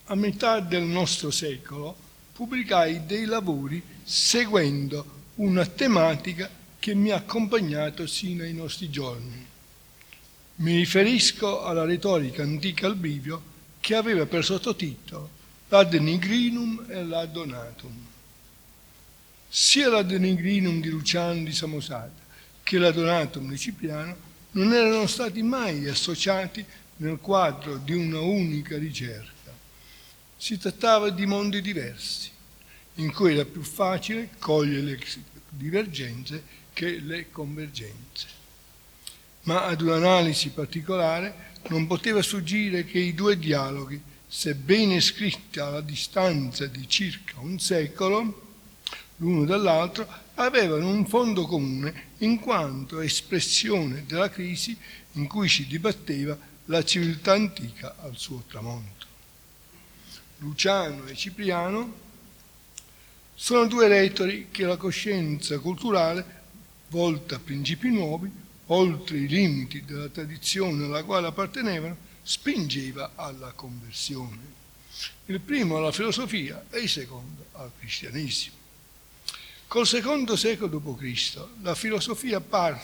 a metà del nostro secolo pubblicai dei lavori seguendo una tematica che mi ha accompagnato sino ai nostri giorni. Mi riferisco alla retorica antica al Bivio, che aveva per sottotitolo l'Ad Nigrinum e l'Ad Donatum. Sia l'Ad Nigrinum di Luciano di Samosata che l'Ad Donatum di Cipriano non erano stati mai associati nel quadro di una unica ricerca. Si trattava di mondi diversi, in cui era più facile cogliere le divergenze che le convergenze. Ma ad un'analisi particolare non poteva sfuggire che i due dialoghi, sebbene scritti alla distanza di circa un secolo l'uno dall'altro, avevano un fondo comune in quanto espressione della crisi in cui si dibatteva la civiltà antica al suo tramonto. Luciano e Cipriano sono due retori che la coscienza culturale, volta a principi nuovi, oltre i limiti della tradizione alla quale appartenevano, spingeva alla conversione. Il primo alla filosofia e il secondo al cristianesimo. Col secondo secolo d.C. la filosofia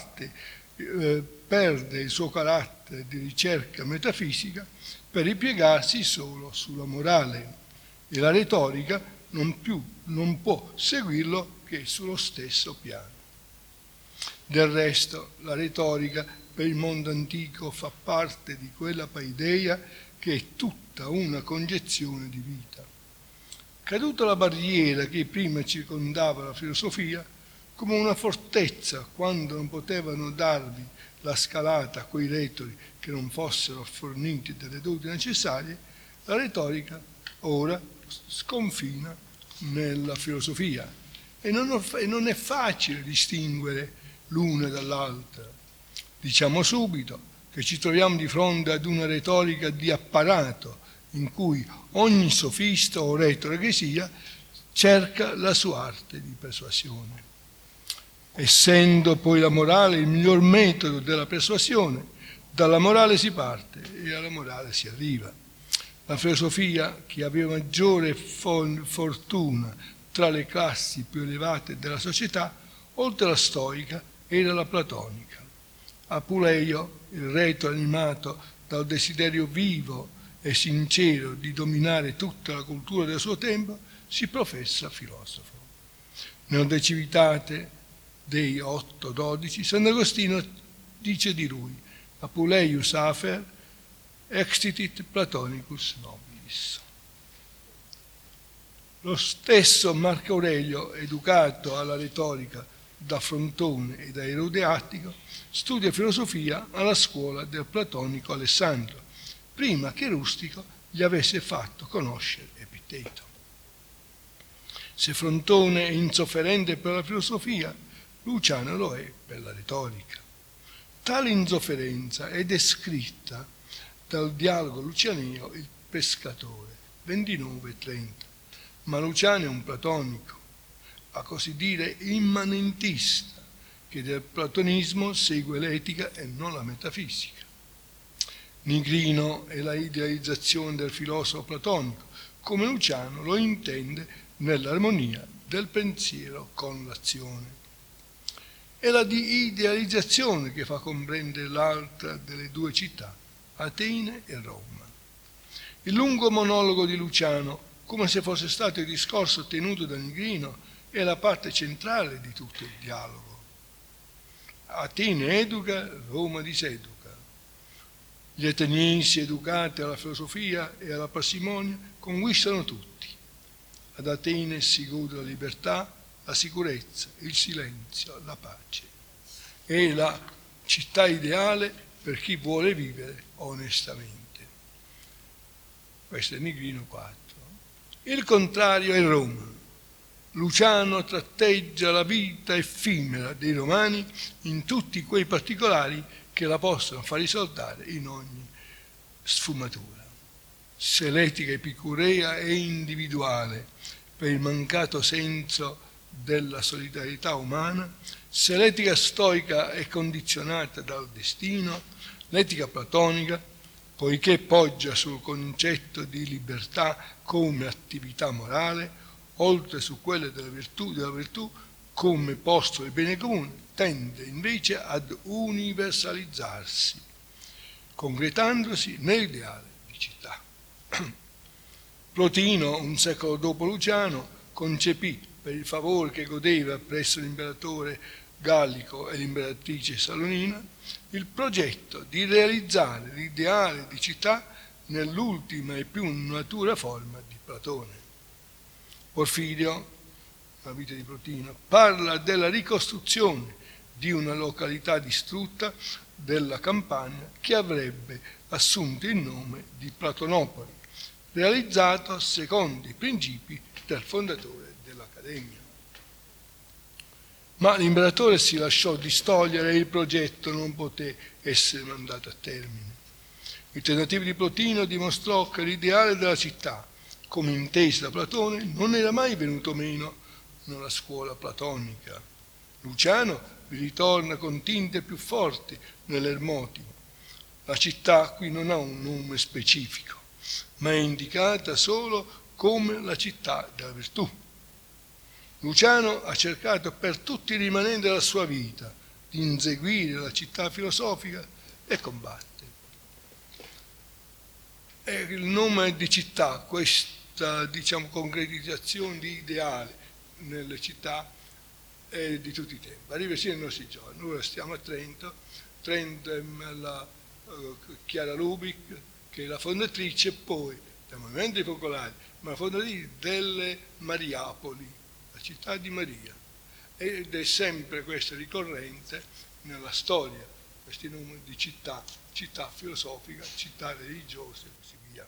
perde il suo carattere di ricerca metafisica per ripiegarsi solo sulla morale e la retorica non può seguirlo che sullo stesso piano. Del resto, la retorica per il mondo antico fa parte di quella paideia che è tutta una concezione di vita. Caduta la barriera che prima circondava la filosofia, come una fortezza quando non potevano darvi la scalata a quei retori che non fossero forniti delle doti necessarie, la retorica ora sconfina nella filosofia e non è facile distinguere l'una dall'altra. Diciamo subito che ci troviamo di fronte ad una retorica di apparato in cui ogni sofista o retore che sia cerca la sua arte di persuasione. Essendo poi la morale il miglior metodo della persuasione, dalla morale si parte e alla morale si arriva. La filosofia, che aveva maggiore fortuna tra le classi più elevate della società, oltre alla stoica, era la platonica. Apuleio, il retore animato dal desiderio vivo e sincero di dominare tutta la cultura del suo tempo, si professa filosofo. Nel De Civitate dei 8-12, Sant'Agostino dice di lui: Apuleius afer exitit Platonicus nobilis. Lo stesso Marco Aurelio, educato alla retorica da Frontone e da Erodeattico, studia filosofia alla scuola del platonico Alessandro, prima che Rustico gli avesse fatto conoscere Epiteto. Se Frontone è insofferente per la filosofia, Luciano lo è per la retorica. Tale insofferenza è descritta dal dialogo lucianeo Il pescatore, 29-30. Ma Luciano è un platonico, a così dire immanentista, che del platonismo segue l'etica e non la metafisica. Nigrino è la idealizzazione del filosofo platonico, come Luciano lo intende nell'armonia del pensiero con l'azione. È la di idealizzazione che fa comprendere l'altra delle due città, Atene e Roma. Il lungo monologo di Luciano, come se fosse stato il discorso tenuto da Nigrino, è la parte centrale di tutto il dialogo. Atene educa, Roma diseduca. Gli ateniesi, educati alla filosofia e alla parsimonia, conquistano tutti. Ad Atene si gode la libertà, la sicurezza, il silenzio, la pace. È la città ideale per chi vuole vivere onestamente. Questo è Nigrino 4. Il contrario è Roma. Luciano tratteggia la vita effimera dei romani in tutti quei particolari che la possono far risaltare in ogni sfumatura. Se l'etica epicurea è individuale per il mancato senso della solidarietà umana, se l'etica stoica è condizionata dal destino, l'etica platonica, poiché poggia sul concetto di libertà come attività morale, oltre su quelle della virtù come posto del bene comune, tende invece ad universalizzarsi, concretandosi nell'ideale di città. Plotino, un secolo dopo Luciano, concepì, per il favore che godeva presso l'imperatore Gallico e l'imperatrice Salonina, il progetto di realizzare l'ideale di città nell'ultima e più natura forma di Platone. Porfirio, la vita di Plotino, parla della ricostruzione di una località distrutta della Campania che avrebbe assunto il nome di Platonopoli, realizzato secondo i principi del fondatore dell'Accademia. Ma l'imperatore si lasciò distogliere e il progetto non poté essere mandato a termine. Il tentativo di Plotino dimostrò che l'ideale della città, come inteso da Platone, non era mai venuto meno nella scuola platonica. Luciano vi ritorna con tinte più forti nell'Ermotimo. La città qui non ha un nome specifico, ma è indicata solo come la città della virtù. Luciano ha cercato per tutti i rimanenti della sua vita di inseguire la città filosofica e combatte. E il nome di città, questa concretizzazione di ideale nelle città è di tutti i tempi, arriva sino ai nostri giorni. Ora stiamo a Trento è la Chiara Lubic, che è la fondatrice, e poi del Movimento dei Focolari, ma la fondatrice delle Mariapoli, città di Maria, ed è sempre questo ricorrente nella storia, questi nomi di città filosofica, città religiosa e così via.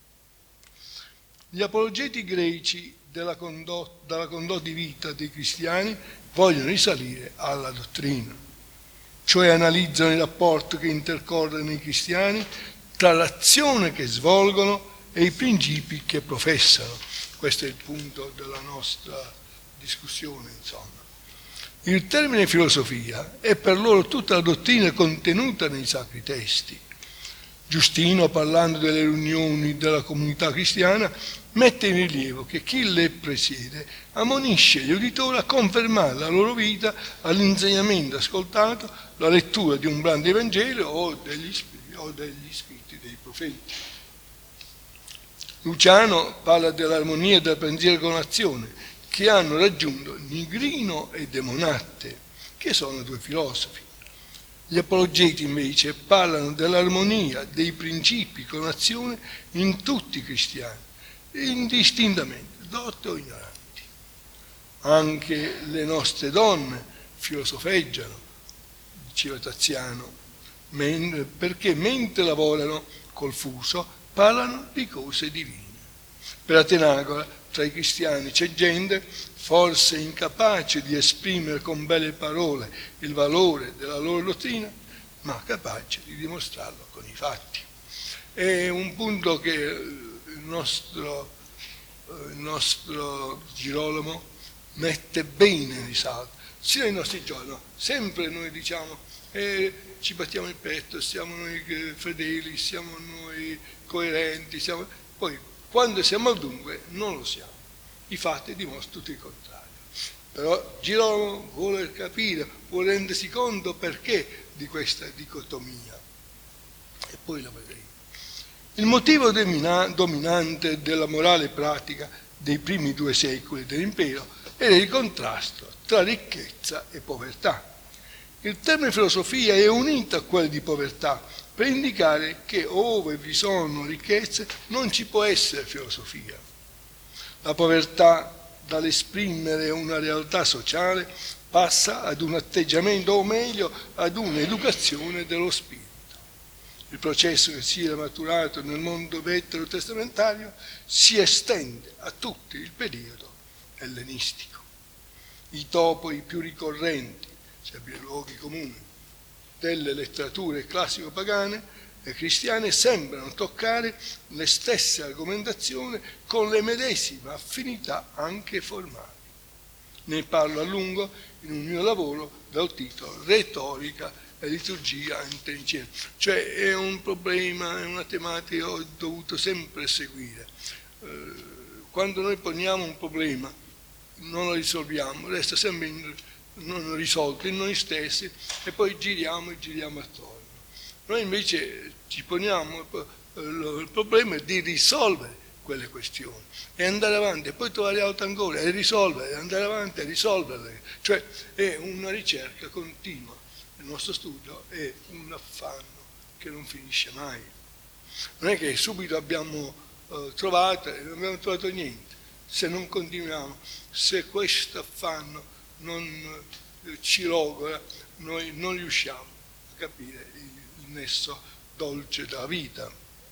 Gli apologeti greci dalla condotta di vita dei cristiani vogliono risalire alla dottrina, cioè analizzano il rapporto che intercorre nei cristiani tra l'azione che svolgono e i principi che professano. Questo è il punto della nostra discussione, insomma. Il termine filosofia è per loro tutta la dottrina contenuta nei sacri testi. Giustino, parlando delle riunioni della comunità cristiana, mette in rilievo che chi le presiede ammonisce gli uditori a confermare la loro vita all'insegnamento ascoltato, la lettura di un brano di Vangelo o degli scritti dei profeti. Luciano parla dell'armonia del pensiero con l'azione, che hanno raggiunto Nigrino e Demonatte, che sono due filosofi. Gli apologeti invece parlano dell'armonia dei principi con azione in tutti i cristiani, indistintamente, dotti o ignoranti. Anche le nostre donne filosofeggiano, diceva Taziano, perché mentre lavorano col fuso parlano di cose divine. Per Atenagora, tra i cristiani c'è gente forse incapace di esprimere con belle parole il valore della loro dottrina, ma capace di dimostrarlo con i fatti. È un punto che il nostro Girolamo mette bene in risalto, sia nei nostri giorni. No? Sempre noi diciamo, ci battiamo il petto, siamo noi fedeli, siamo noi coerenti, poi quando siamo al dunque non lo siamo. I fatti dimostrano tutto il contrario. Però Girolamo vuole capire, vuole rendersi conto perché di questa dicotomia. E poi la vedremo. Il motivo dominante della morale pratica dei primi 2 secoli dell'impero era il contrasto tra ricchezza e povertà. Il termine filosofia è unito a quello di povertà, per indicare che ove vi sono ricchezze non ci può essere filosofia. La povertà, dall'esprimere una realtà sociale, passa ad un atteggiamento, o meglio, ad un'educazione dello spirito. Il processo che si era maturato nel mondo veterotestamentario si estende a tutto il periodo ellenistico. I topoi più ricorrenti, cioè i luoghi comuni, delle letterature classico-pagane e cristiane sembrano toccare le stesse argomentazioni con le medesime affinità anche formali. Ne parlo a lungo in un mio lavoro dal titolo Retorica e liturgia insieme. Cioè è un problema, è una tematica che ho dovuto sempre seguire. Quando noi poniamo un problema, non lo risolviamo, resta sempre non risolto in noi stessi e poi giriamo e giriamo attorno. Noi invece ci poniamo il problema di risolvere quelle questioni e andare avanti e poi trovare altro ancora e risolvere, e andare avanti e risolverle. Cioè è una ricerca continua. Il nostro studio è un affanno che non finisce mai. Non è che subito abbiamo trovato e non abbiamo trovato niente. Se non continuiamo, se questo affanno non ci logora, noi non riusciamo a capire il nesso dolce della vita.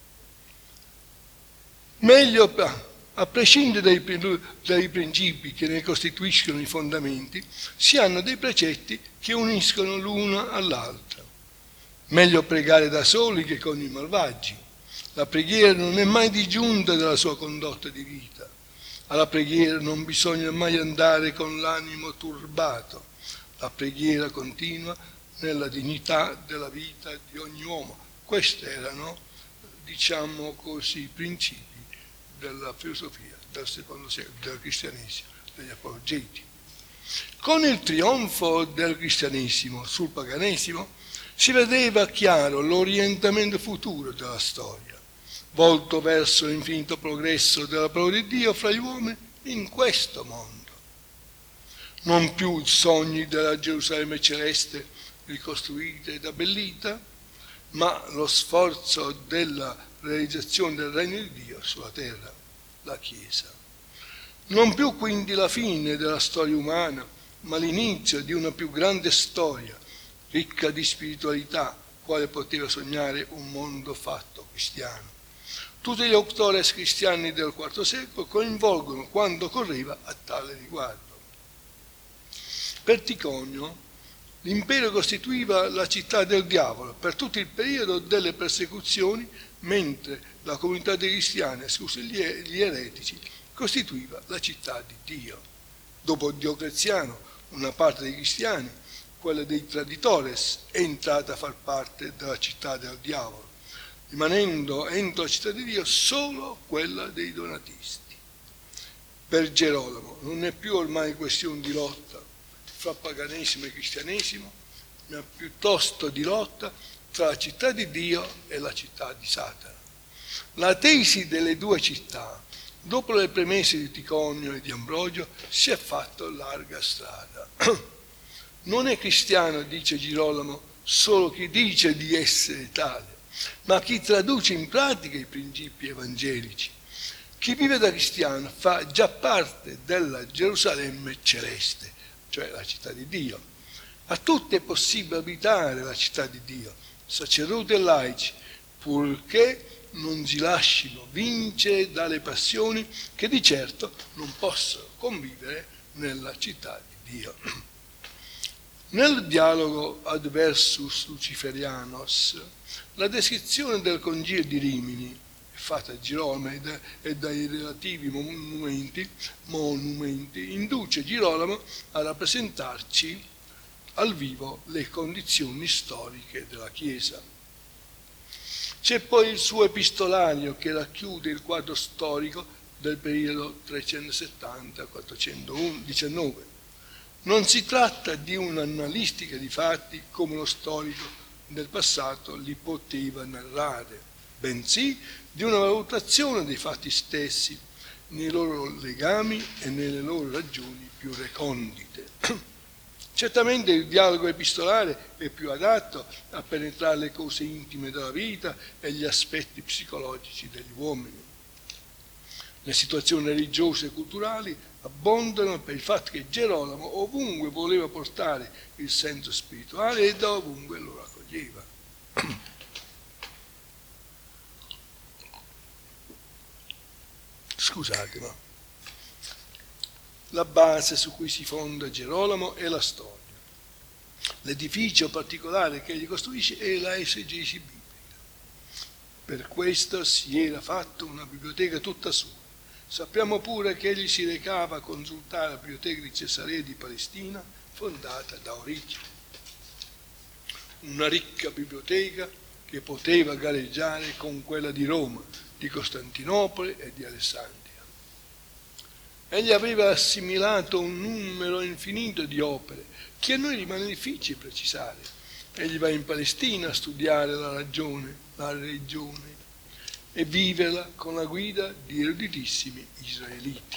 Meglio, a prescindere dai principi che ne costituiscono i fondamenti, si hanno dei precetti che uniscono l'uno all'altro. Meglio pregare da soli che con i malvagi. La preghiera non è mai disgiunta dalla sua condotta di vita. Alla preghiera non bisogna mai andare con l'animo turbato. La preghiera continua nella dignità della vita di ogni uomo. Questi erano, diciamo così, i principi della filosofia del secondo secolo, del cristianesimo, degli apologeti. Con il trionfo del cristianesimo sul paganesimo si vedeva chiaro l'orientamento futuro della storia, volto verso l'infinito progresso della parola di Dio fra gli uomini in questo mondo. Non più i sogni della Gerusalemme celeste ricostruita ed abbellita, ma lo sforzo della realizzazione del regno di Dio sulla terra, la Chiesa. Non più quindi la fine della storia umana, ma l'inizio di una più grande storia, ricca di spiritualità, quale poteva sognare un mondo fatto cristiano. Tutti gli autores cristiani del IV secolo coinvolgono quanto correva a tale riguardo. Per Ticonio, l'impero costituiva la città del diavolo per tutto il periodo delle persecuzioni, mentre la comunità dei cristiani, esclusi gli eretici, costituiva la città di Dio. Dopo Diocleziano, una parte dei cristiani, quella dei traditores, è entrata a far parte della città del diavolo, rimanendo entro la città di Dio solo quella dei donatisti. Per Gerolamo non è più ormai questione di lotta fra paganesimo e cristianesimo, ma piuttosto di lotta tra la città di Dio e la città di Satana. La tesi delle due città, dopo le premesse di Ticonio e di Ambrogio, si è fatto larga strada. Non è cristiano, dice Girolamo, solo chi dice di essere tale, ma chi traduce in pratica i principi evangelici. Chi vive da cristiano fa già parte della Gerusalemme celeste, cioè la città di Dio. A tutti è possibile abitare la città di Dio, sacerdoti e laici, purché non si lasciino vincere dalle passioni che di certo non possono convivere nella città di Dio. Nel dialogo Adversus Luciferianos, la descrizione del Concilio di Rimini, fatta da Girolamo e dai relativi monumenti, induce Girolamo a rappresentarci al vivo le condizioni storiche della Chiesa. C'è poi il suo epistolario che racchiude il quadro storico del periodo 370-419. Non si tratta di un'analistica di fatti come lo storico del passato li poteva narrare, bensì di una valutazione dei fatti stessi, nei loro legami e nelle loro ragioni più recondite. Certamente il dialogo epistolare è più adatto a penetrare le cose intime della vita e gli aspetti psicologici degli uomini. Le situazioni religiose e culturali abbondano per il fatto che Gerolamo ovunque voleva portare il senso spirituale e da ovunque lo raccoglieva. Scusate, ma la base su cui si fonda Gerolamo è la storia. L'edificio particolare che egli costruisce è la esegesi biblica. Per questo si era fatto una biblioteca tutta sua. Sappiamo pure che egli si recava a consultare la biblioteca di Cesarea di Palestina, fondata da Origene. una ricca biblioteca che poteva gareggiare con quella di Roma, di Costantinopoli e di Alessandria. Egli aveva assimilato un numero infinito di opere che a noi rimane difficile precisare. Egli va in Palestina a studiare la religione e viverla con la guida di eruditissimi israeliti.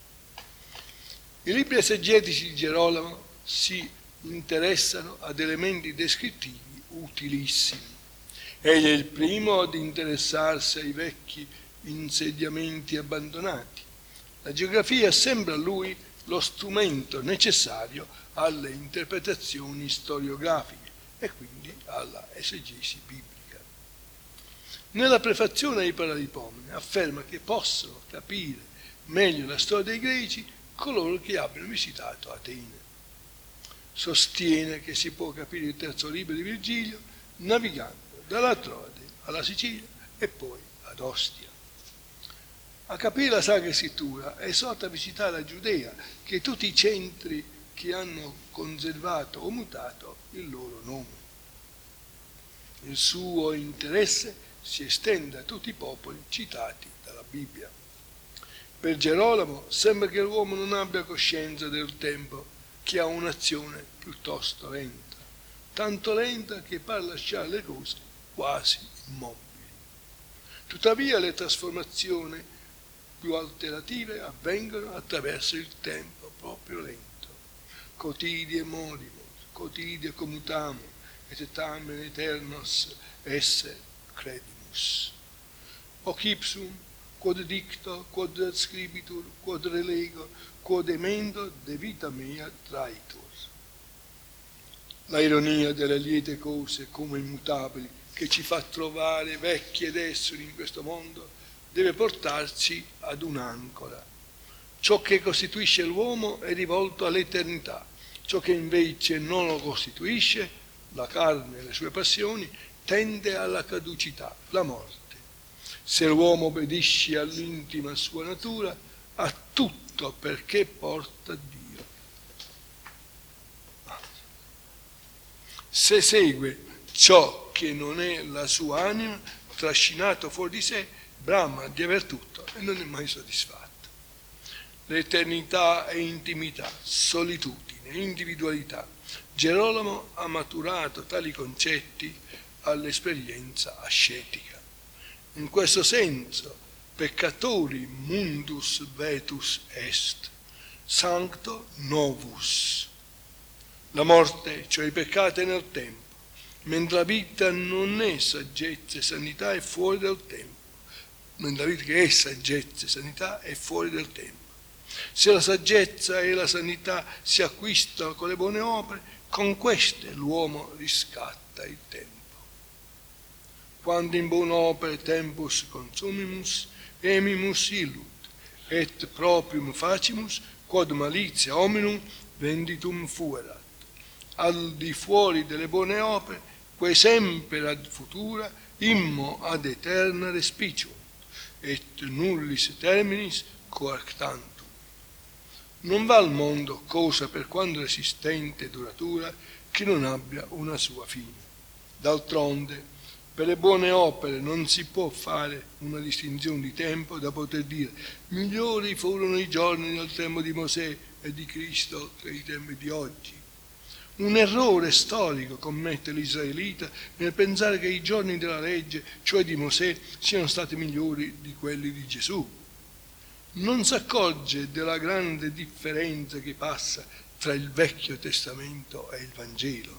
I libri esegetici di Gerolamo si interessano ad elementi descrittivi utilissimi. Egli è il primo ad interessarsi ai vecchi insediamenti abbandonati. La geografia sembra a lui lo strumento necessario alle interpretazioni storiografiche e quindi alla esegesi biblica. Nella prefazione ai Paralipomene afferma che possono capire meglio la storia dei greci coloro che abbiano visitato Atene. Sostiene che si può capire il terzo libro di Virgilio navigando dalla Troade alla Sicilia e poi ad Ostia. A capire la Sacra Scrittura esorta a visitare la Giudea, che tutti i centri che hanno conservato o mutato il loro nome. Il suo interesse si estende a tutti i popoli citati dalla Bibbia. Per Gerolamo sembra che l'uomo non abbia coscienza del tempo, che ha un'azione piuttosto lenta, tanto lenta che pare lasciare le cose quasi immobili. Tuttavia le trasformazioni più alterative avvengono attraverso il tempo proprio lento. Cotidie morimus, cotidie commutamo, et tamen eternos esse credimus. Hoc ipsum, quod dicto, quod scribitur, quod relego, quod emendo de vita mea traitur. La ironia delle liete cose come immutabili che ci fa trovare vecchi ed esseri in questo mondo deve portarci ad un'ancora. Ciò che costituisce l'uomo è rivolto all'eternità, ciò che invece non lo costituisce, la carne e le sue passioni, tende alla caducità, la morte. Se l'uomo obbedisce all'intima sua natura, ha tutto perché porta Dio. Se segue ciò che non è la sua anima, trascinato fuori di sé, brama di aver tutto e non è mai soddisfatto. L'eternità è intimità, solitudine, individualità. Gerolamo ha maturato tali concetti all'esperienza ascetica. In questo senso, peccatori mundus vetus est, sancto novus. La morte, cioè i peccati, è nel tempo, mentre la vita non è saggezza e sanità, è fuori del tempo. Mentre la vita che è saggezza e sanità è fuori del tempo. Se la saggezza e la sanità si acquistano con le buone opere, con queste l'uomo riscatta il tempo. Quando in buone opere tempus consumimus, emimus illut, et proprium facimus, quod malitia hominum venditum fuerat. Al di fuori delle buone opere, quae sempre ad futura, immo ad eterna respicium, et nullis terminis coarctantum. Non va al mondo cosa per quanto resistente e duratura che non abbia una sua fine. D'altronde, per le buone opere non si può fare una distinzione di tempo da poter dire migliori furono i giorni del tempo di Mosè e di Cristo che i tempi di oggi. Un errore storico commette l'israelita nel pensare che i giorni della legge, cioè di Mosè, siano stati migliori di quelli di Gesù. Non si accorge della grande differenza che passa tra il Vecchio Testamento e il Vangelo.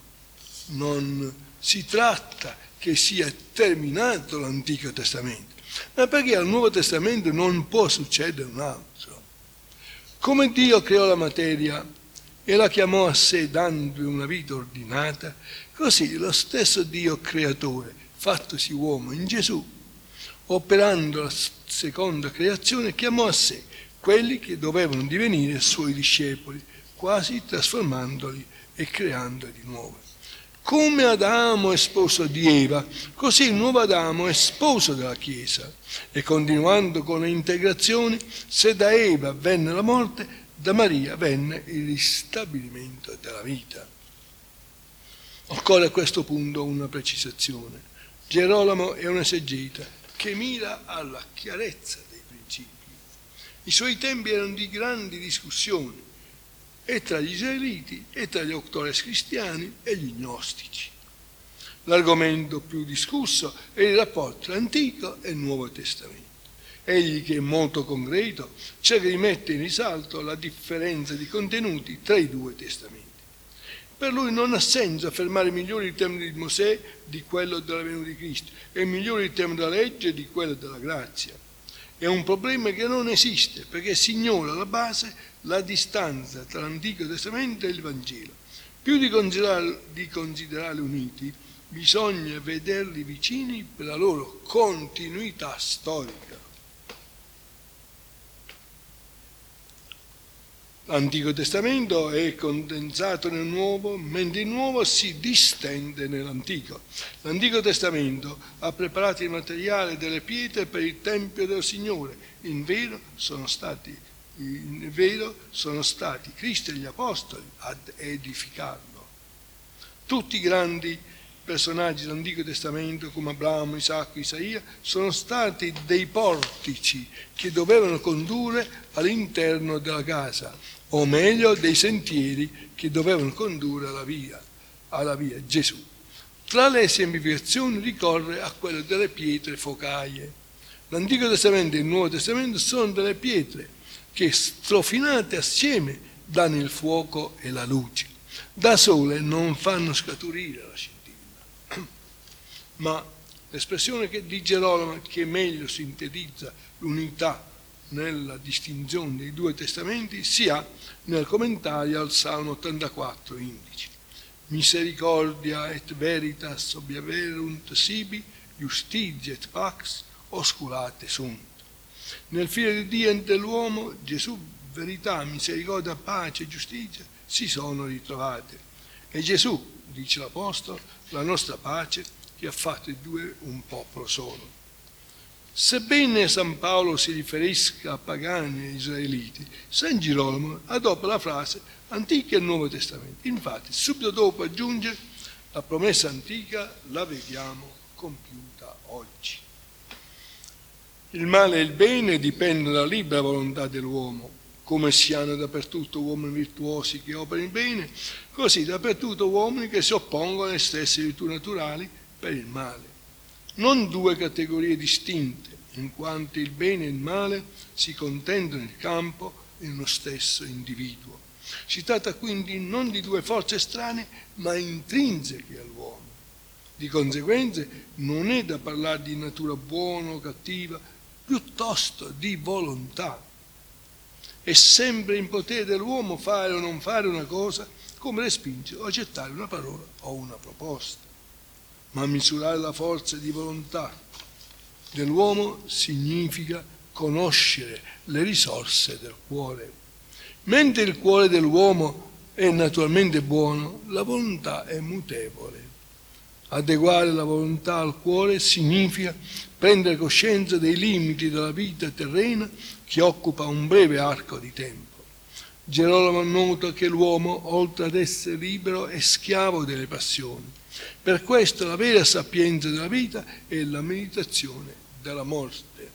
Non si tratta che sia terminato l'Antico Testamento, ma perché al Nuovo Testamento non può succedere un altro. Come Dio creò la materia e la chiamò a sé dandogli una vita ordinata, così lo stesso Dio creatore, fattosi uomo in Gesù, operando la seconda creazione, chiamò a sé quelli che dovevano divenire suoi discepoli, quasi trasformandoli e creandoli di nuovo. Come Adamo è sposo di Eva, così il nuovo Adamo è sposo della Chiesa. E continuando con le integrazioni, se da Eva venne la morte, da Maria venne il ristabilimento della vita. Occorre a questo punto una precisazione. Gerolamo è un esegeta che mira alla chiarezza dei principi. I suoi tempi erano di grandi discussioni, e tra gli israeliti, e tra gli autores cristiani e gli gnostici. L'argomento più discusso è il rapporto tra Antico e Nuovo Testamento. Egli, che è molto concreto, cerca di mettere in risalto la differenza di contenuti tra i due testamenti. Per lui non ha senso affermare migliore il termine di Mosè di quello della venuta di Cristo e migliore il termine della legge di quello della grazia. È un problema che non esiste perché si ignora alla base la distanza tra l'Antico Testamento e il Vangelo. Più di considerarli uniti, bisogna vederli vicini per la loro continuità storica. L'Antico Testamento è condensato nel Nuovo, mentre il Nuovo si distende nell'Antico. L'Antico Testamento ha preparato il materiale delle pietre per il Tempio del Signore. In vero sono stati Cristo e gli Apostoli ad edificarlo. Tutti i grandi personaggi dell'Antico Testamento, come Abramo, Isacco, Isaia, sono stati dei portici che dovevano condurre all'interno della casa, o meglio dei sentieri che dovevano condurre alla via Gesù. Tra le esemplificazioni ricorre a quello delle pietre focaie. L'Antico Testamento e il Nuovo Testamento sono delle pietre che, strofinate assieme, danno il fuoco e la luce. Da sole non fanno scaturire la scintilla. Ma l'espressione di Gerolamo, che meglio sintetizza l'unità nella distinzione dei due testamenti, si ha nel commentario al Salmo 84, indice: misericordia et veritas obieverunt sibi, justitia et pax osculate sunt. Nel Figlio di Dio e dell'uomo, Gesù, verità, misericordia, pace e giustizia si sono ritrovate. E Gesù, dice l'Apostolo, la nostra pace, che ha fatto i due un popolo solo. Sebbene San Paolo si riferisca a pagani e israeliti, San Girolamo adopera la frase Antico e Nuovo Testamento. Infatti, subito dopo aggiunge: la promessa antica la vediamo compiuta oggi. Il male e il bene dipendono dalla libera volontà dell'uomo. Come si hanno dappertutto uomini virtuosi che operano il bene, così dappertutto uomini che si oppongono alle stesse virtù naturali per il male. Non due categorie distinte, in quanto il bene e il male si contendono nel campo in uno stesso individuo. Si tratta quindi non di due forze estranee, ma intrinseche all'uomo. Di conseguenza non è da parlare di natura buona o cattiva, piuttosto di volontà. È sempre in potere dell'uomo fare o non fare una cosa, come respingere o accettare una parola o una proposta. Ma misurare la forza di volontà dell'uomo significa conoscere le risorse del cuore. Mentre il cuore dell'uomo è naturalmente buono, la volontà è mutevole. Adeguare la volontà al cuore significa prendere coscienza dei limiti della vita terrena che occupa un breve arco di tempo. Gerolamo nota che l'uomo, oltre ad essere libero, è schiavo delle passioni. Per questo la vera sapienza della vita è la meditazione della morte.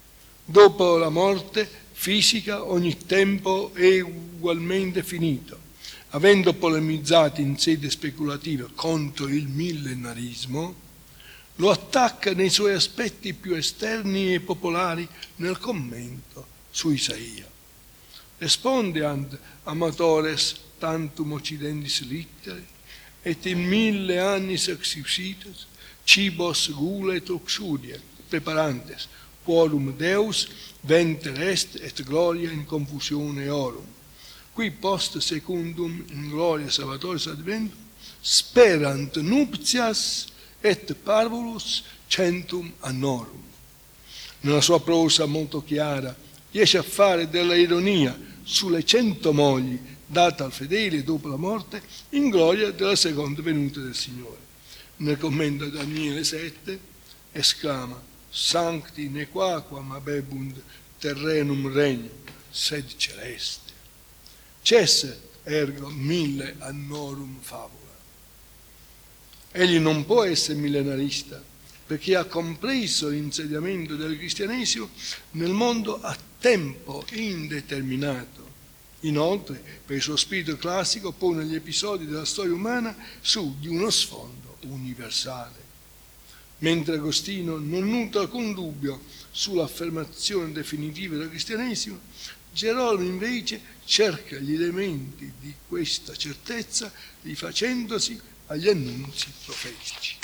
Dopo la morte fisica ogni tempo è ugualmente finito. Avendo polemizzato in sede speculativa contro il millenarismo, lo attacca nei suoi aspetti più esterni e popolari nel commento su Isaia. Responde ad amatores tantum occidendis littere, et in 1000 annis exusitas, cibos gula et luxuria, preparantes, quorum Deus venter est et gloria in confusione eorum. Qui post secundum in gloria Salvatoris adventum, sperant nuptias et parvulus centum annorum. Nella sua prosa molto chiara riesce a fare della ironia sulle 100 mogli date al fedele dopo la morte in gloria della seconda venuta del Signore. Nel commento a Daniele 7 esclama: Sancti nequaquam habebunt terrenum regnum, sed celeste. Cesset ergo 1000 annorum fabula. Egli non può essere millenarista, perché ha compreso l'insediamento del cristianesimo nel mondo a tempo indeterminato. Inoltre, per il suo spirito classico, pone gli episodi della storia umana su di uno sfondo universale. Mentre Agostino non nutre alcun dubbio sull'affermazione definitiva del cristianesimo, Gerolamo invece cerca gli elementi di questa certezza rifacendosi agli annunzi profetici.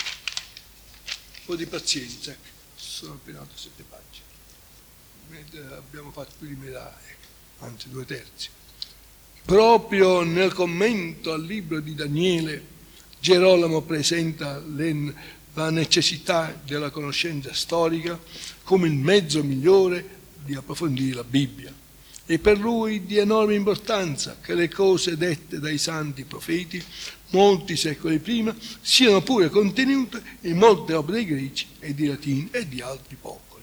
Un po' di pazienza, sono appena 7 pagine, abbiamo fatto più di metà, anzi 2/3. Proprio nel commento al libro di Daniele, Gerolamo presenta la necessità della conoscenza storica come il mezzo migliore di approfondire la Bibbia. E per lui di enorme importanza che le cose dette dai santi profeti molti secoli prima siano pure contenute in molte opere dei greci e di latini e di altri popoli.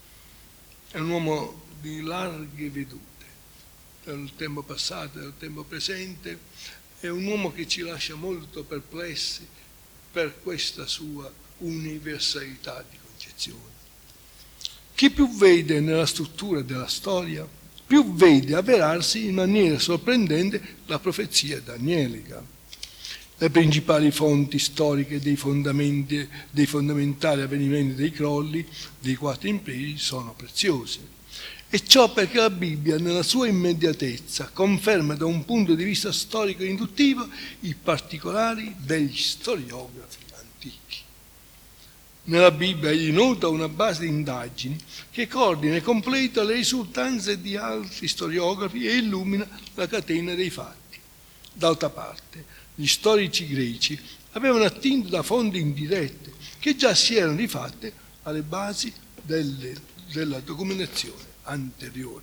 È un uomo di larghe vedute, del tempo passato e del tempo presente, è un uomo che ci lascia molto perplessi per questa sua universalità di concezione. Chi più vede nella struttura della storia, più vede avverarsi in maniera sorprendente la profezia danielica. Le principali fonti storiche dei fondamentali avvenimenti dei crolli dei 4 imperi sono preziose. E ciò perché la Bibbia, nella sua immediatezza, conferma da un punto di vista storico induttivo i particolari degli storiografi antichi. Nella Bibbia egli nota una base di indagini che coordina e completa le risultanze di altri storiografi e illumina la catena dei fatti. D'altra parte, gli storici greci avevano attinto da fonti indirette che già si erano rifatte alle basi della documentazione anteriore.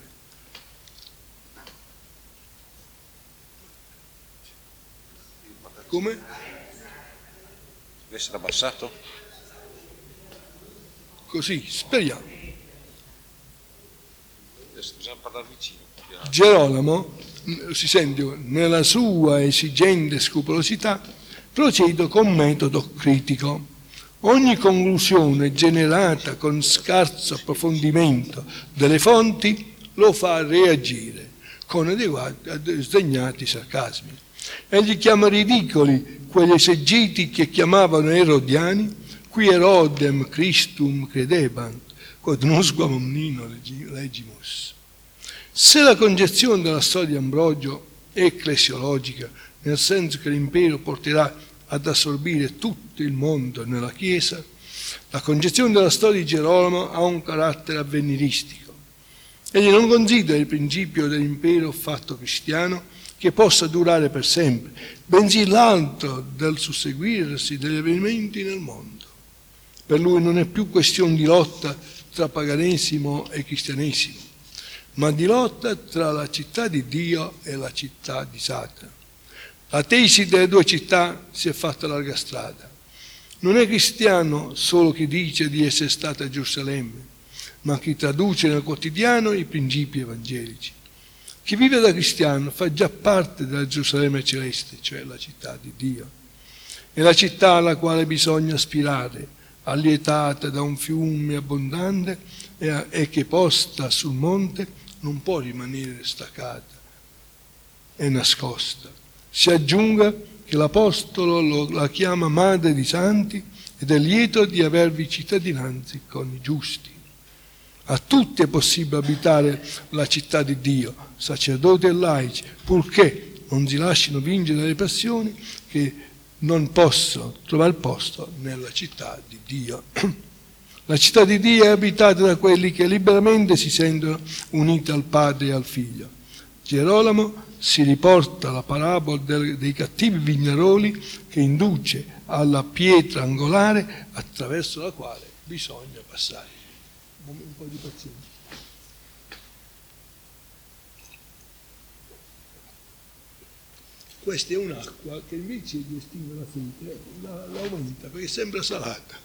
Come? Deve essere abbassato? Così, speriamo. Adesso bisogna parlare vicino. Gerolamo, si sente, nella sua esigente scrupolosità, procede con metodo critico. Ogni conclusione generata con scarso approfondimento delle fonti lo fa reagire con sdegnati sarcasmi. Egli chiama ridicoli quegli esegeti che chiamavano erodiani, qui erodem Christum credebant, quod nusquam omnino legimus. Se la concezione della storia di Ambrogio è ecclesiologica, nel senso che l'impero porterà ad assorbire tutto il mondo nella Chiesa, la concezione della storia di Gerolamo ha un carattere avveniristico. Egli non considera il principio dell'impero fatto cristiano che possa durare per sempre, bensì l'altro del susseguirsi degli avvenimenti nel mondo. Per lui non è più questione di lotta tra paganesimo e cristianesimo, ma di lotta tra la città di Dio e la città di Satana. La tesi delle 2 città si è fatta larga strada. Non è cristiano solo chi dice di essere stato a Gerusalemme, ma chi traduce nel quotidiano i principi evangelici. Chi vive da cristiano fa già parte della Gerusalemme celeste, cioè la città di Dio. È la città alla quale bisogna aspirare, allietata da un fiume abbondante e che posta sul monte non può rimanere staccata e nascosta. Si aggiunga che l'Apostolo la chiama madre di santi ed è lieto di avervi cittadinanza con i giusti. A tutti è possibile abitare la città di Dio, sacerdoti e laici, purché non si lasciano vincere dalle passioni che non possono trovare posto nella città di Dio. La città di Dio è abitata da quelli che liberamente si sentono uniti al Padre e al Figlio. Gerolamo si riporta alla parabola dei cattivi vignaroli che induce alla pietra angolare attraverso la quale bisogna passare. Un po' di pazienza. Questa è un'acqua che invece di estinguere la sete la aumenta perché sembra salata.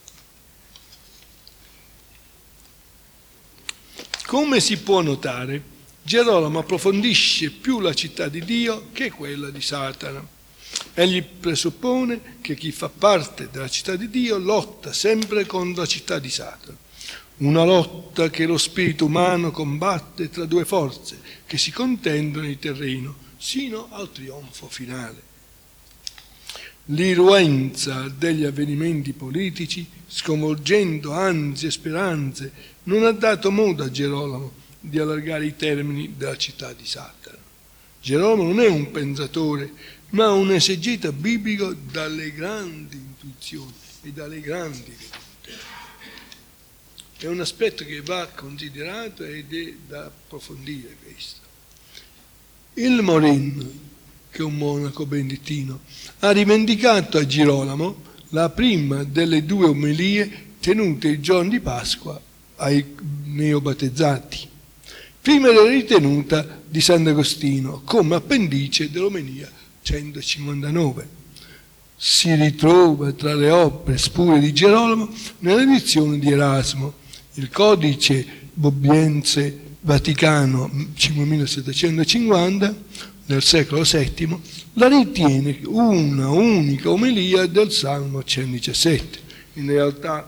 Come si può notare, Gerolamo approfondisce più la città di Dio che quella di Satana. Egli presuppone che chi fa parte della città di Dio lotta sempre con la città di Satana. Una lotta che lo spirito umano combatte tra due forze che si contendono il terreno sino al trionfo finale. L'irruenza degli avvenimenti politici, sconvolgendo ansie e speranze, non ha dato modo a Gerolamo di allargare i termini della città di Satana. Gerolamo non è un pensatore, ma un esegeta biblico dalle grandi intuizioni e dalle grandi vedute. È un aspetto che va considerato ed è da approfondire questo. Il Morin, che è un monaco benedettino, ha rivendicato a Girolamo la prima delle due omelie tenute il giorno di Pasqua ai neobattezzati. Prima era ritenuta di Sant'Agostino come appendice dell'omelia 159. Si ritrova tra le opere spure di Gerolamo nell'edizione di Erasmo. Il codice bobbiense Vaticano 5750 del secolo VII la ritiene una unica omelia del Salmo 117. In realtà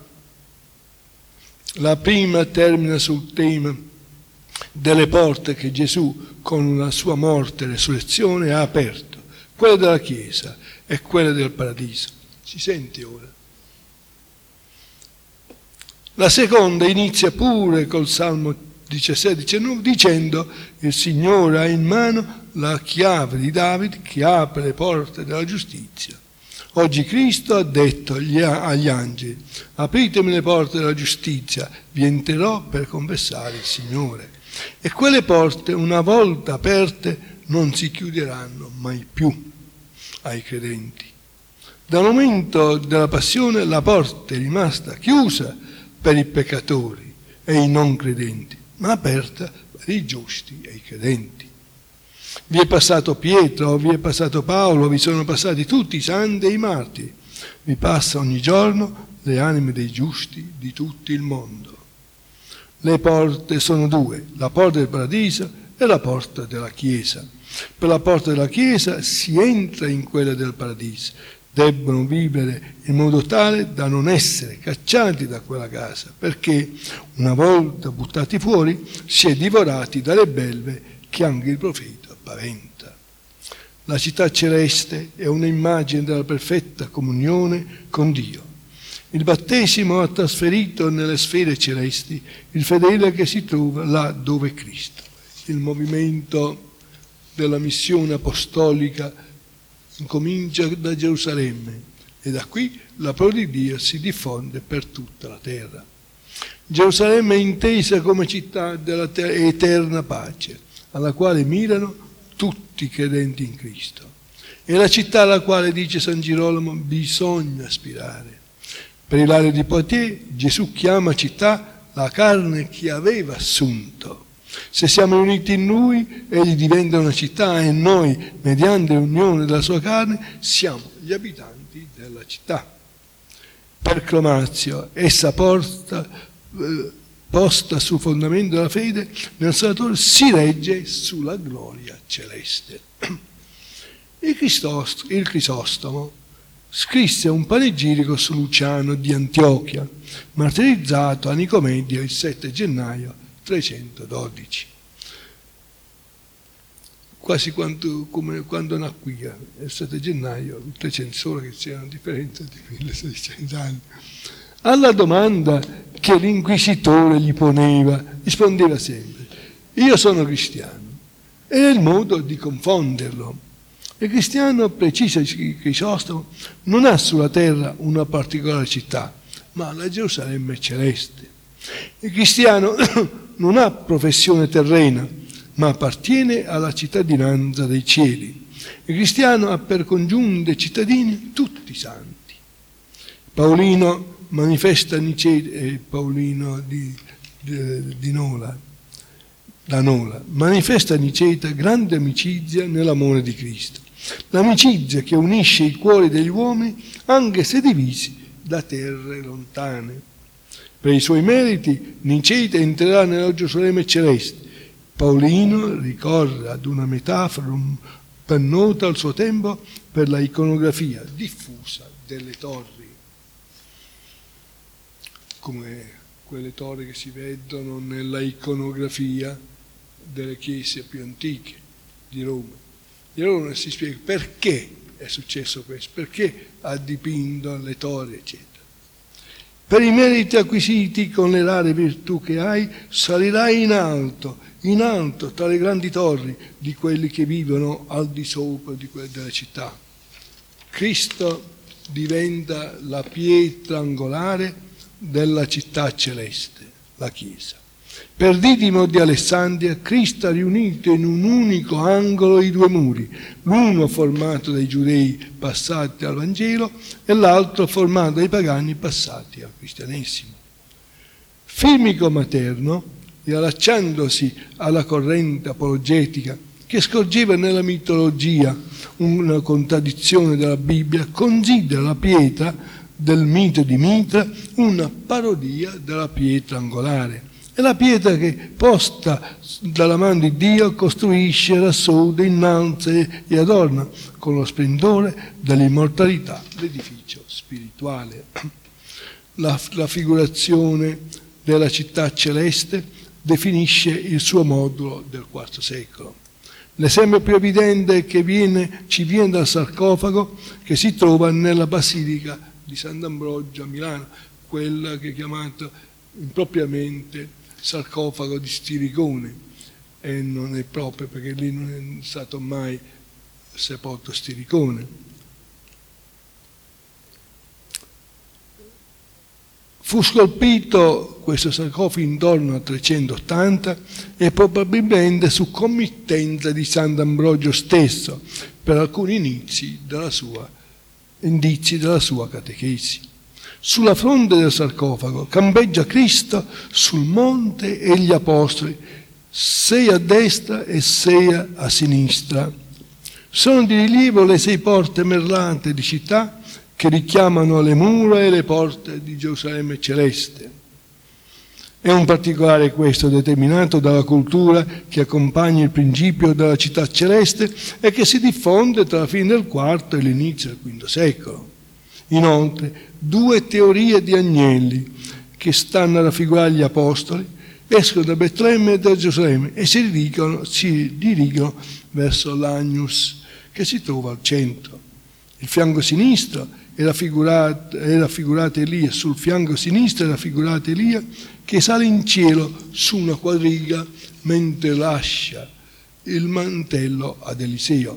la prima termina sul tema delle porte che Gesù con la sua morte e resurrezione ha aperto, quella della Chiesa e quella del Paradiso. Si sente ora? La seconda inizia pure col Salmo 17-19 dicendo: il Signore ha in mano la chiave di Davide che apre le porte della giustizia. Oggi Cristo ha detto agli angeli: apritemi le porte della giustizia, vi entrerò per confessare il Signore. E quelle porte, una volta aperte, non si chiuderanno mai più ai credenti. Dal momento della passione la porta è rimasta chiusa per i peccatori e i non credenti, ma aperta per i giusti e i credenti. Vi è passato Pietro, vi è passato Paolo, vi sono passati tutti i santi e i martiri. Vi passa ogni giorno le anime dei giusti di tutto il mondo. Le porte sono due, la porta del paradiso e la porta della Chiesa. Per la porta della Chiesa si entra in quella del paradiso. Debbono vivere in modo tale da non essere cacciati da quella casa, perché una volta buttati fuori si è divorati dalle belve che anche il profeta paventa. La città celeste è un'immagine della perfetta comunione con Dio. Il battesimo ha trasferito nelle sfere celesti il fedele che si trova là dove è Cristo. Il movimento della missione apostolica comincia da Gerusalemme e da qui la parola di Dio si diffonde per tutta la terra. Gerusalemme è intesa come città della eterna pace, alla quale mirano tutti i credenti in Cristo. È la città alla quale, dice San Girolamo, bisogna aspirare. Per il lario di Poitiers Gesù chiama città la carne che aveva assunto. Se siamo uniti in Lui, Egli diventa una città e noi, mediante l'unione della sua carne, siamo gli abitanti della città. Proclamatio, essa posta sul fondamento della fede nel Salvatore, si regge sulla gloria celeste. Il Crisostomo scrisse un panegirico su Luciano di Antiochia, martirizzato a Nicomedia il 7 gennaio 312. Quasi come quando nacque il 7 gennaio 300, solo che c'era una differenza di 1600 anni. Alla domanda che l'inquisitore gli poneva, rispondeva sempre: io sono cristiano. Era il modo di confonderlo. Il cristiano, precisa Crisostomo, non ha sulla terra una particolare città, ma la Gerusalemme celeste. Il cristiano non ha professione terrena, ma appartiene alla cittadinanza dei cieli. Il cristiano ha per congiunte cittadini tutti i santi. Paolino manifesta Nicete, Paolino di Nola, da Nola, manifesta a Niceta grande amicizia nell'amore di Cristo. L'amicizia che unisce i cuori degli uomini anche se divisi da terre lontane. Per i suoi meriti Niceta entrerà nella Gerusalemme celeste. Paolino ricorre ad una metafora ben nota al suo tempo per la iconografia diffusa delle torri, come quelle torri che si vedono nella iconografia delle chiese più antiche di Roma. E allora si spiega perché è successo questo, perché ha dipinto le torri, eccetera. Per i meriti acquisiti con le rare virtù che hai, salirai in alto, tra le grandi torri di quelli che vivono al di sopra di quelle delle città. Cristo diventa la pietra angolare della città celeste, la Chiesa. Per Didimo di Alessandria, Cristo ha riunito in un unico angolo i due muri, l'uno formato dai giudei passati al Vangelo e l'altro formato dai pagani passati al cristianesimo. Firmico Materno, riallacciandosi alla corrente apologetica che scorgeva nella mitologia una contraddizione della Bibbia, considera la pietra del mito di Mitra una parodia della pietra angolare. È la pietra che, posta dalla mano di Dio, costruisce, rassode, innalza e adorna con lo splendore dell'immortalità l'edificio spirituale. La figurazione della città celeste definisce il suo modulo del IV secolo. L'esempio più evidente è che ci viene dal sarcofago che si trova nella Basilica di Sant'Ambrogio a Milano, quella che è chiamata impropriamente sarcofago di Stiricone, e non è proprio perché lì non è stato mai sepolto Stiricone. Fu scolpito questo sarcofago intorno al 380 e probabilmente su committenza di Sant'Ambrogio stesso per alcuni indizi della sua catechesi. Sulla fronte del sarcofago campeggia Cristo sul monte e gli apostoli, 6 a destra e 6 a sinistra. Sono di rilievo le 6 porte merlate di città che richiamano le mura e le porte di Gerusalemme celeste. È un particolare questo determinato dalla cultura che accompagna il principio della città celeste e che si diffonde tra la fine del IV e l'inizio del V secolo. Inoltre, 2 teorie di agnelli che stanno a raffigurare gli apostoli escono da Betlemme e da Gerusalemme e si dirigono verso l'Agnus che si trova al centro. Il fianco sinistro è raffigurato Elia, sul fianco sinistro è raffigurato Elia che sale in cielo su una quadriga mentre lascia il mantello ad Eliseo.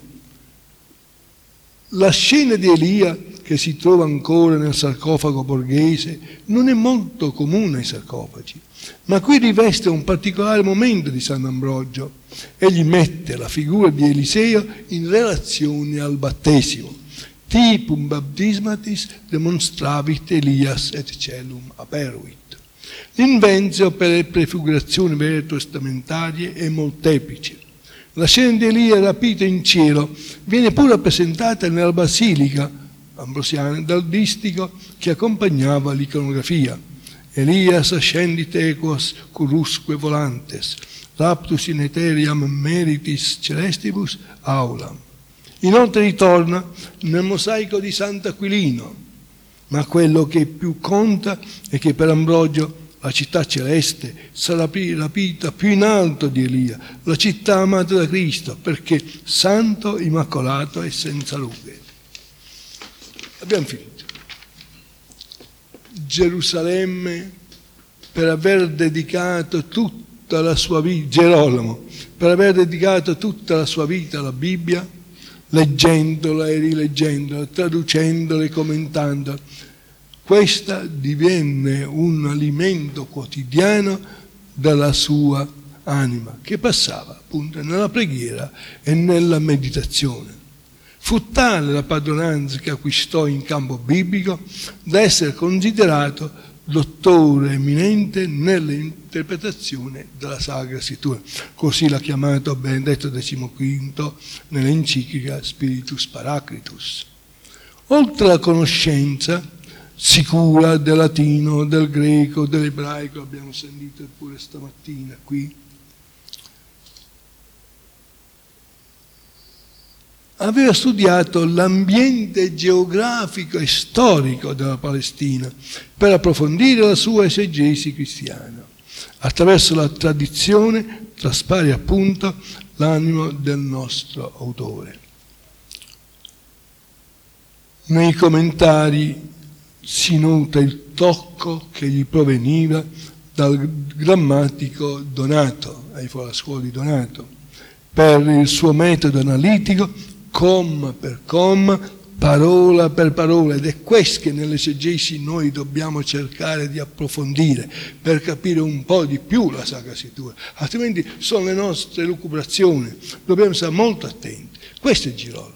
La scena di Elia, che si trova ancora nel sarcofago borghese, non è molto comune ai sarcofagi, ma qui riveste un particolare momento di Sant'Ambrogio. Egli mette la figura di Eliseo in relazione al battesimo. Tipum baptismatis demonstravit Elias et celum aperuit. L'invenzio per le prefigurazioni veterotestamentarie è molteplice. La scena di Elia rapito in cielo viene pure rappresentata nella basilica ambrosiana dal distico che accompagnava l'iconografia. Elias ascendit equos curusque volantes, raptus in aetheriam meritis celestibus aulam. Inoltre ritorna nel mosaico di Sant'Aquilino, ma quello che più conta è che per Ambrogio la città celeste sarà rapita più in alto di Elia, la città amata da Cristo, perché santo, immacolato e senza rughe. Abbiamo finito. Gerusalemme, per aver dedicato tutta la sua vita, Gerolamo, per aver dedicato tutta la sua vita alla Bibbia, leggendola e rileggendola, traducendola e commentandola, questa divenne un alimento quotidiano della sua anima, che passava appunto nella preghiera e nella meditazione. Fu tale la padronanza che acquistò in campo biblico da essere considerato dottore eminente nell'interpretazione della Sacra Scrittura. Così l'ha chiamato Benedetto XV nell'enciclica Spiritus Paraclitus. Oltre alla conoscenza sicura del latino, del greco, dell'ebraico, abbiamo sentito pure stamattina qui, aveva studiato l'ambiente geografico e storico della Palestina per approfondire la sua esegesi cristiana. Attraverso la tradizione traspare appunto l'animo del nostro autore. Nei commentari si nota il tocco che gli proveniva dal grammatico Donato, ai fuorascuoli Donato, per il suo metodo analitico, comma per comma, parola per parola, ed è questo che nell'esegesi noi dobbiamo cercare di approfondire per capire un po' di più la Sacra Scrittura, altrimenti sono le nostre lucubrazioni, dobbiamo stare molto attenti. Questo è Girolamo.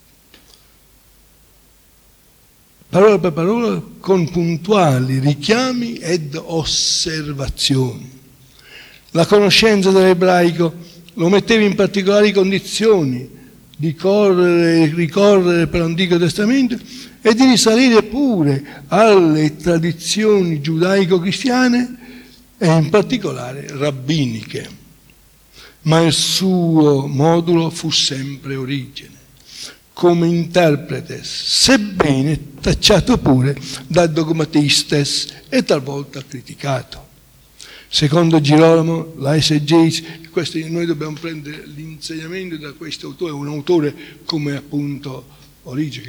Parola per parola, con puntuali richiami ed osservazioni. La conoscenza dell'ebraico lo metteva in particolari condizioni di correre e ricorrere per l'Antico Testamento e di risalire pure alle tradizioni giudaico-cristiane e in particolare rabbiniche. Ma il suo modulo fu sempre origine, come interpretes, sebbene tacciato pure da dogmatistes e talvolta criticato. Secondo Girolamo, la esegesi, questo noi dobbiamo prendere l'insegnamento da questo autore, un autore come appunto Origene,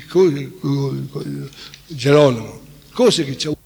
Girolamo, cose che ci ha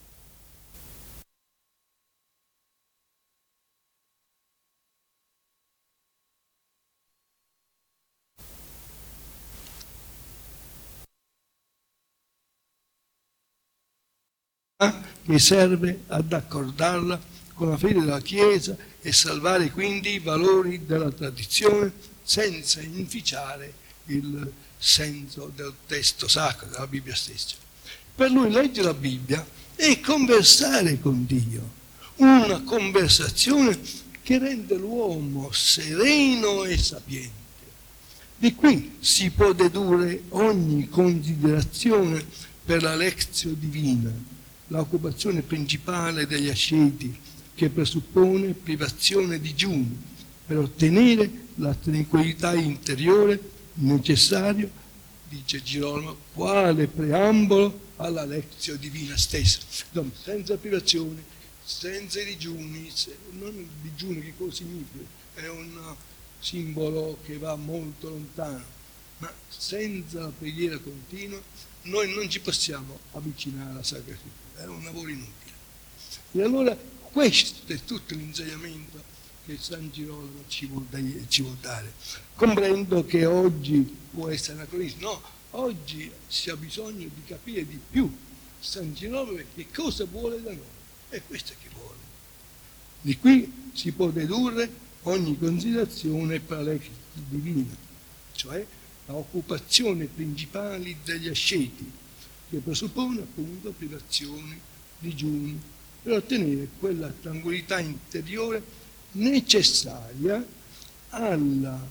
che serve ad accordarla con la fede della Chiesa e salvare quindi i valori della tradizione senza inficiare il senso del testo sacro, della Bibbia stessa. Per lui leggere la Bibbia è conversare con Dio, una conversazione che rende l'uomo sereno e sapiente. Di qui si può dedurre ogni considerazione per la lectio divina, l'occupazione principale degli asceti, che presuppone privazione di digiuni per ottenere la tranquillità interiore necessaria, dice Girolamo, quale preambolo alla lectio divina stessa. Senza privazione, senza i digiuni, non il digiuno che cosa significa? È un simbolo che va molto lontano, ma senza la preghiera continua noi non ci possiamo avvicinare alla Sacra Scrittura, è un lavoro inutile. E allora questo è tutto l'insegnamento che San Girolamo ci vuol dare. Comprendo che oggi può essere anacronismo, no, oggi si ha bisogno di capire di più San Girolamo che cosa vuole da noi, è questo che vuole. Di qui si può dedurre ogni considerazione per la legge divina, cioè l'occupazione principale degli asceti, che presuppone appunto privazioni, digiuni, per ottenere quella tranquillità interiore necessaria alla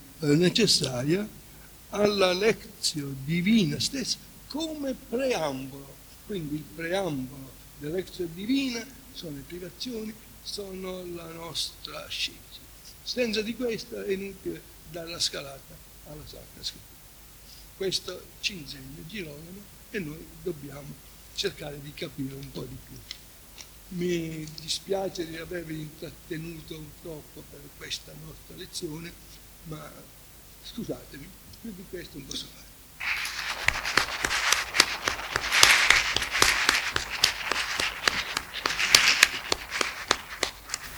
lectio divina stessa come preambolo. Quindi il preambolo della lectio divina sono le privazioni, sono la nostra ascesi. Senza di questa è inutile dare la scalata alla Sacra Scrittura. Questo ci insegna Girolamo e noi dobbiamo cercare di capire un po' di più. Mi dispiace di avervi intrattenuto troppo per questa nostra lezione, ma scusatemi, più di questo non posso fare.